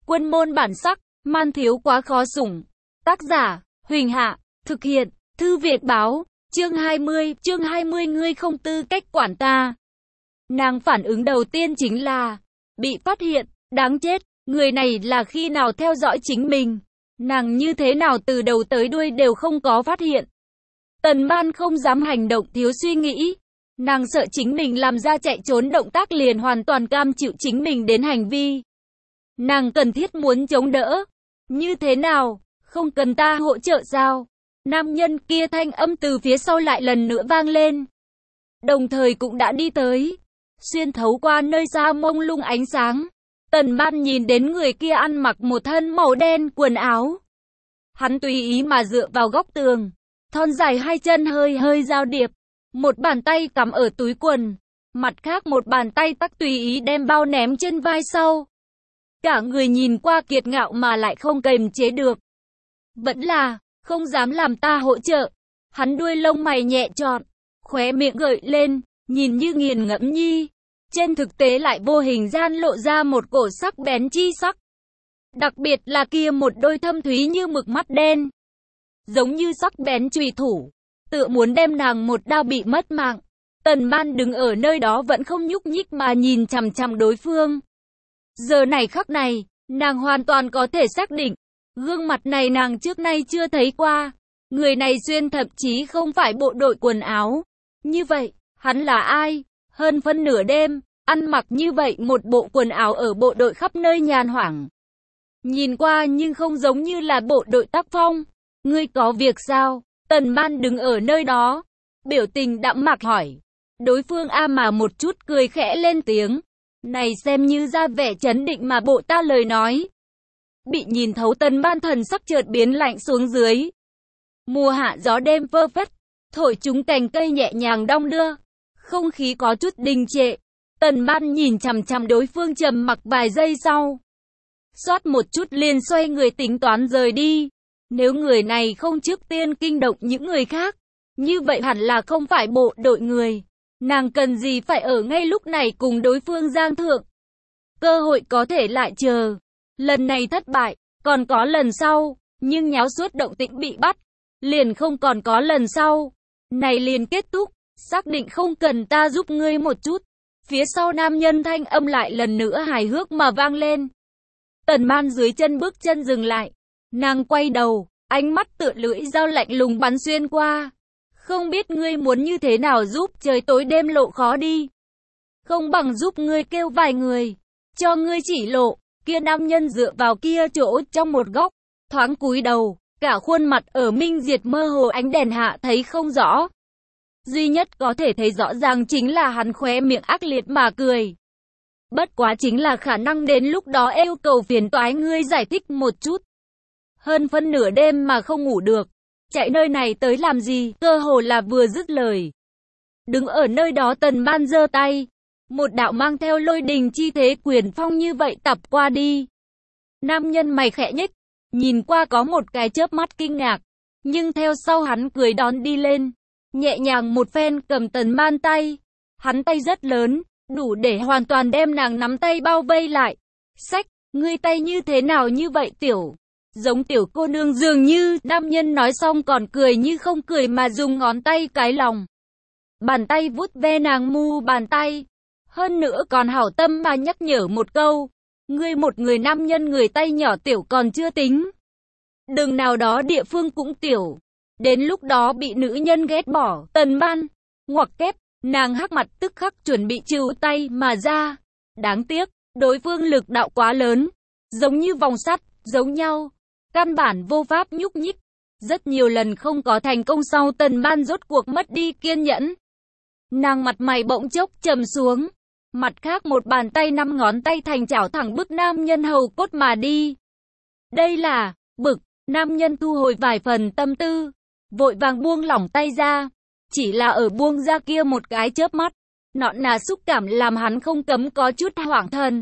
Quân môn bản sắc, man thiếu quá khó sủng. Tác giả, Huỳnh Hạ, thực hiện, Thư Việt Báo, chương 20 ngươi không tư cách quản ta. Nàng phản ứng đầu tiên chính là, bị phát hiện, đáng chết, người này là khi nào theo dõi chính mình. Nàng như thế nào từ đầu tới đuôi đều không có phát hiện. Tần Ban không dám hành động thiếu suy nghĩ. Nàng sợ chính mình làm ra chạy trốn động tác liền hoàn toàn cam chịu chính mình đến hành vi. Nàng cần thiết muốn chống đỡ. Như thế nào? Không cần ta hỗ trợ sao? Nam nhân kia thanh âm từ phía sau lại lần nữa vang lên. Đồng thời cũng đã đi tới. Xuyên thấu qua nơi xa mông lung ánh sáng. Tần Ban nhìn đến người kia ăn mặc một thân màu đen quần áo. Hắn tùy ý mà dựa vào góc tường. Thon dài hai chân hơi giao điệp. Một bàn tay cắm ở túi quần. Mặt khác một bàn tay tắc tùy ý đem bao ném trên vai sau. Cả người nhìn qua kiệt ngạo mà lại không kềm chế được. Vẫn là, không dám làm ta hỗ trợ. Hắn đuôi lông mày nhẹ trọn, khóe miệng gợi lên, nhìn như nghiền ngẫm nhi. Trên thực tế lại vô hình gian lộ ra một cổ sắc bén chi sắc. Đặc biệt là kia một đôi thâm thúy như mực mắt đen. Giống như sắc bén chùy thủ, tựa muốn đem nàng một đao bị mất mạng. Tần Ban đứng ở nơi đó vẫn không nhúc nhích mà nhìn chằm chằm đối phương. Giờ này khắc này, nàng hoàn toàn có thể xác định, gương mặt này nàng trước nay chưa thấy qua. Người này xuyên thậm chí không phải bộ đội quần áo. Như vậy, hắn là ai? Hơn phân nửa đêm, ăn mặc như vậy một bộ quần áo ở bộ đội khắp nơi nhàn hoảng. Nhìn qua nhưng không giống như là bộ đội tác phong. Ngươi có việc sao? Tần Ban đứng ở nơi đó, biểu tình đạm mạc hỏi. Đối phương mà một chút cười khẽ lên tiếng. Này xem như ra vẻ chấn định mà bộ ta lời nói. Bị nhìn thấu Tần Ban thần sắc chợt biến lạnh xuống dưới. Mùa hạ gió đêm vơ vét, thổi chúng cành cây nhẹ nhàng đong đưa. Không khí có chút đình trệ. Tần Ban nhìn chằm chằm đối phương trầm mặc vài giây sau. Xoát một chút liền xoay người tính toán rời đi. Nếu người này không trước tiên kinh động những người khác, như vậy hẳn là không phải bộ đội người. Nàng cần gì phải ở ngay lúc này cùng đối phương giang thượng. Cơ hội có thể lại chờ. Lần này thất bại, còn có lần sau. Nhưng nháo suốt động tĩnh bị bắt, liền không còn có lần sau. Này liền kết thúc, xác định không cần ta giúp ngươi một chút. Phía sau nam nhân thanh âm lại lần nữa hài hước mà vang lên. Tần Ban dưới chân bước chân dừng lại. Nàng quay đầu, ánh mắt tựa lưỡi dao lạnh lùng bắn xuyên qua. Không biết ngươi muốn như thế nào giúp trời tối đêm lộ khó đi. Không bằng giúp ngươi kêu vài người, cho ngươi chỉ lộ. Kia nam nhân dựa vào kia chỗ trong một góc, thoáng cúi đầu, cả khuôn mặt ở minh diệt mơ hồ ánh đèn hạ thấy không rõ. Duy nhất có thể thấy rõ ràng chính là hắn khóe miệng ác liệt mà cười. Bất quá chính là khả năng đến lúc đó yêu cầu phiền toái ngươi giải thích một chút. Hơn phân nửa đêm mà không ngủ được, chạy nơi này tới làm gì? Cơ hồ là vừa dứt lời. Đứng ở nơi đó Tần Ban giơ tay, một đạo mang theo lôi đình chi thế quyền phong như vậy tập qua đi. Nam nhân mày khẽ nhếch, nhìn qua có một cái chớp mắt kinh ngạc, nhưng theo sau hắn cười đón đi lên, nhẹ nhàng một phen cầm Tần Ban tay. Hắn tay rất lớn, đủ để hoàn toàn đem nàng nắm tay bao vây lại. Sách, ngươi tay như thế nào như vậy tiểu? Giống tiểu cô nương dường như. Nam nhân nói xong còn cười như không cười mà dùng ngón tay cái lòng bàn tay vuốt ve nàng mu bàn tay. Hơn nữa còn hảo tâm mà nhắc nhở một câu. Ngươi một người nam nhân người tay nhỏ tiểu còn chưa tính. Đừng nào đó địa phương cũng tiểu. Đến lúc đó bị nữ nhân ghét bỏ. Tần Ban ngoặc kép, nàng hắc mặt tức khắc chuẩn bị trừ tay mà ra. Đáng tiếc, đối phương lực đạo quá lớn. Giống như vòng sắt, giống nhau. Căn bản vô pháp nhúc nhích. Rất nhiều lần không có thành công sau Tần Ban rốt cuộc mất đi kiên nhẫn. Nàng mặt mày bỗng chốc trầm xuống. Mặt khác một bàn tay 5 ngón tay thành chảo thẳng bức nam nhân hầu cốt mà đi. Đây là, bực, nam nhân thu hồi vài phần tâm tư. Vội vàng buông lỏng tay ra. Chỉ là ở buông ra kia một cái chớp mắt. Nọn nà xúc cảm làm hắn không cấm có chút hoảng thần.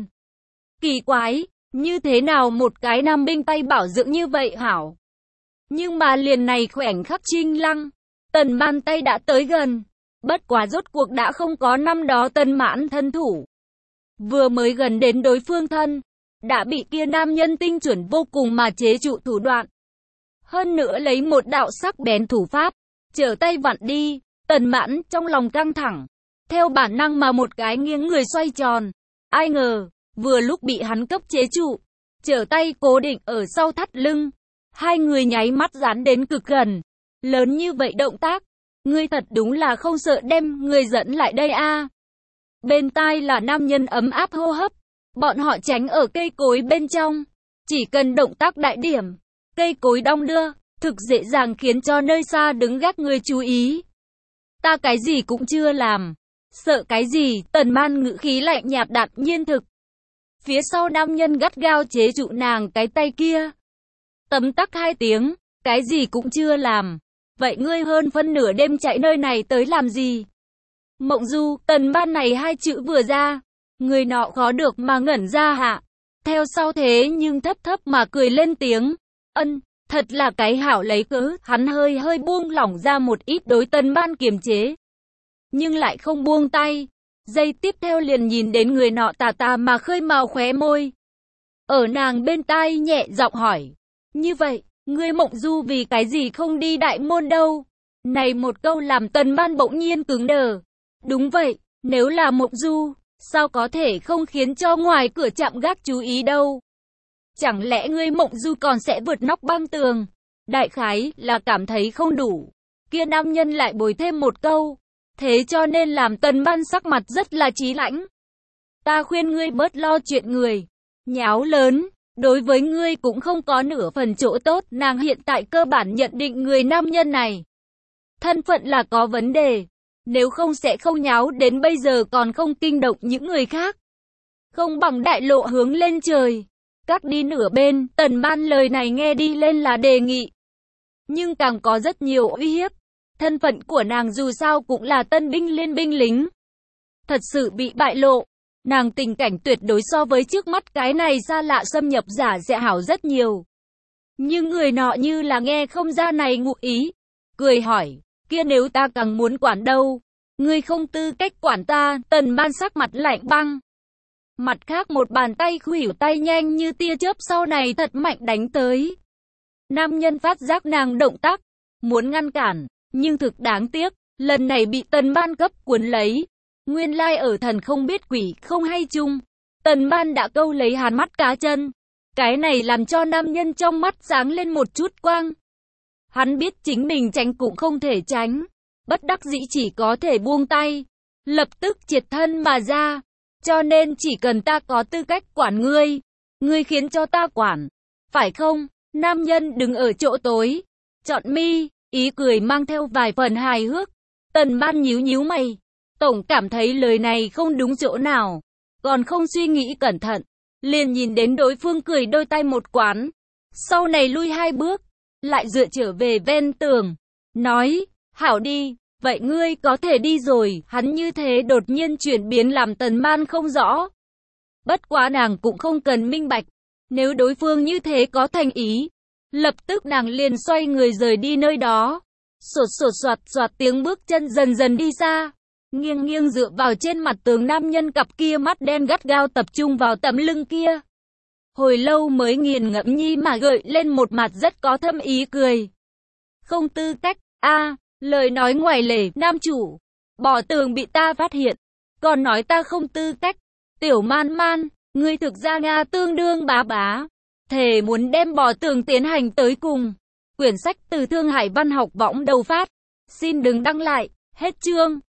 Kỳ quái. Như thế nào một cái nam binh tay bảo dưỡng như vậy hảo? Nhưng mà liền này khoảnh khắc trinh lăng, Tần Ban tay đã tới gần. Bất quá rốt cuộc đã không có năm đó Tần Mãn thân thủ. Vừa mới gần đến đối phương thân, đã bị kia nam nhân tinh chuẩn vô cùng mà chế trụ thủ đoạn. Hơn nữa lấy một đạo sắc bén thủ pháp, trở tay vặn đi. Tần Mãn trong lòng căng thẳng, theo bản năng mà một cái nghiêng người xoay tròn. Ai ngờ, vừa lúc bị hắn cấp chế trụ, trở tay cố định ở sau thắt lưng. Hai người nháy mắt dán đến cực gần. Lớn như vậy động tác, ngươi thật đúng là không sợ đem người dẫn lại đây a. Bên tai là nam nhân ấm áp hô hấp. Bọn họ tránh ở cây cối bên trong. Chỉ cần động tác đại điểm, cây cối đong đưa, thực dễ dàng khiến cho nơi xa đứng gác người chú ý. Ta cái gì cũng chưa làm. Sợ cái gì? Tần Man ngữ khí lạnh nhạt đạm nhiên thực. Phía sau nam nhân gắt gao chế trụ nàng cái tay kia. Tấm tắc hai tiếng, cái gì cũng chưa làm. Vậy ngươi hơn phân nửa đêm chạy nơi này tới làm gì? Mộng Du, Tần Man này hai chữ vừa ra, người nọ khó được mà ngẩn ra hạ. Theo sau thế nhưng thấp thấp mà cười lên tiếng. Ân, thật là cái hảo lấy cớ. Hắn hơi hơi buông lỏng ra một ít đối Tần Man kiềm chế, nhưng lại không buông tay. Giây tiếp theo liền nhìn đến người nọ tà tà mà khơi màu khóe môi. Ở nàng bên tai nhẹ giọng hỏi. Như vậy, ngươi Mộng Du vì cái gì không đi đại môn đâu? Này một câu làm Tần Man bỗng nhiên cứng đờ. Đúng vậy, nếu là Mộng Du, sao có thể không khiến cho ngoài cửa trạm gác chú ý đâu? Chẳng lẽ ngươi Mộng Du còn sẽ vượt nóc băng tường? Đại khái là cảm thấy không đủ. Kia nam nhân lại bồi thêm một câu. Thế cho nên làm Tần Man sắc mặt rất là chí lãnh. Ta khuyên ngươi bớt lo chuyện người nháo lớn, đối với ngươi cũng không có nửa phần chỗ tốt. Nàng hiện tại cơ bản nhận định người nam nhân này thân phận là có vấn đề, nếu không sẽ không nháo đến bây giờ còn không kinh động những người khác. Không bằng đại lộ hướng lên trời, cắt đi nửa bên. Tần Man lời này nghe đi lên là đề nghị, nhưng càng có rất nhiều uy hiếp. Thân phận của nàng dù sao cũng là tân binh liên binh lính. Thật sự bị bại lộ, nàng tình cảnh tuyệt đối so với trước mắt cái này xa lạ xâm nhập giả sẽ hảo rất nhiều. Nhưng người nọ như là nghe không ra này ngụ ý, cười hỏi, kia nếu ta càng muốn quản đâu? Ngươi không tư cách quản ta. Tần Man sắc mặt lạnh băng. Mặt khác một bàn tay khuỷu tay nhanh như tia chớp sau này thật mạnh đánh tới. Nam nhân phát giác nàng động tác, muốn ngăn cản, nhưng thực đáng tiếc, lần này bị Tần Man cấp cuốn lấy. Nguyên lai ở thần không biết quỷ không hay chung, Tần Man đã câu lấy hắn mắt cá chân. Cái này làm cho nam nhân trong mắt sáng lên một chút quang. Hắn biết chính mình tránh cũng không thể tránh, bất đắc dĩ chỉ có thể buông tay, lập tức triệt thân mà ra. Cho nên chỉ cần ta có tư cách quản ngươi, ngươi khiến cho ta quản, phải không? Nam nhân đứng ở chỗ tối, chọn mi, ý cười mang theo vài phần hài hước. Tần Man nhíu nhíu mày, tổng cảm thấy lời này không đúng chỗ nào, còn không suy nghĩ cẩn thận, liền nhìn đến đối phương cười đôi tay một quán, sau này lui hai bước, lại dựa trở về ven tường, nói, hảo đi, vậy ngươi có thể đi rồi. Hắn như thế đột nhiên chuyển biến làm Tần Man không rõ. Bất quá nàng cũng không cần minh bạch, nếu đối phương như thế có thành ý, lập tức nàng liền xoay người rời đi nơi đó. Sột sột soạt soạt tiếng bước chân dần dần đi xa. Nghiêng nghiêng dựa vào trên mặt tường, nam nhân cặp kia mắt đen gắt gao tập trung vào tấm lưng kia. Hồi lâu mới nghiền ngẫm nhi mà gợi lên một mặt rất có thâm ý cười. Không tư cách, lời nói ngoài lề, nam chủ, bỏ tường bị ta phát hiện, còn nói ta không tư cách. Tiểu Man Man, ngươi thực ra Nga tương đương bá bá, thề muốn đem bỏ tường tiến hành tới cùng. Quyển sách từ Thương Hải Văn học võng đầu phát. Xin đừng đăng lại, hết chương.